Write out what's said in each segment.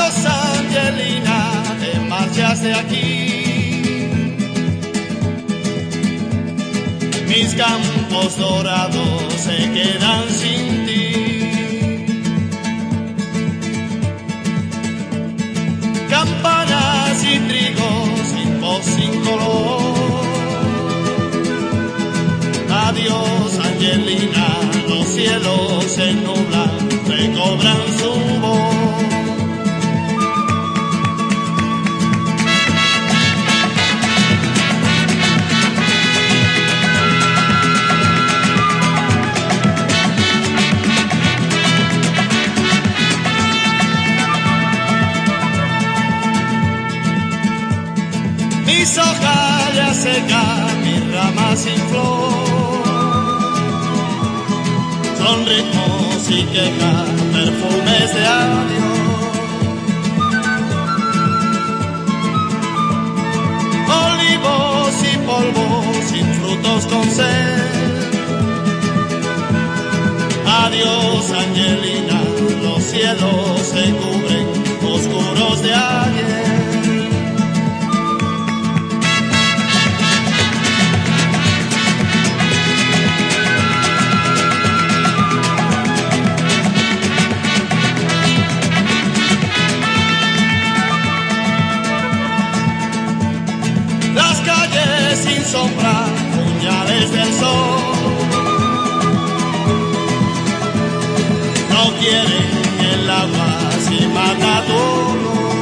Adiós, Angelina, te marchas de aquí. Mis campos dorados se quedan sin ti. Campanas y trigo sin voz, sin color. Adiós, Angelina, los cielos se nublan, recobran su voz. Mis hojas ya secan, mis ramas sin flor, son ritmos y quejas, perfumes de adiós. Olivos y polvo, sin frutos con sed. Adiós, Angelina, los cielos se cubren, oscuros de ayer. Las calles sin sombra, puñales del sol, no quieren el agua si mata tu olor.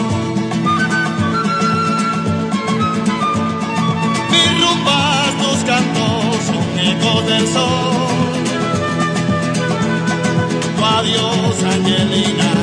Mis rumbas, tus cantos son ecos del sol. Tu adiós, Angelina,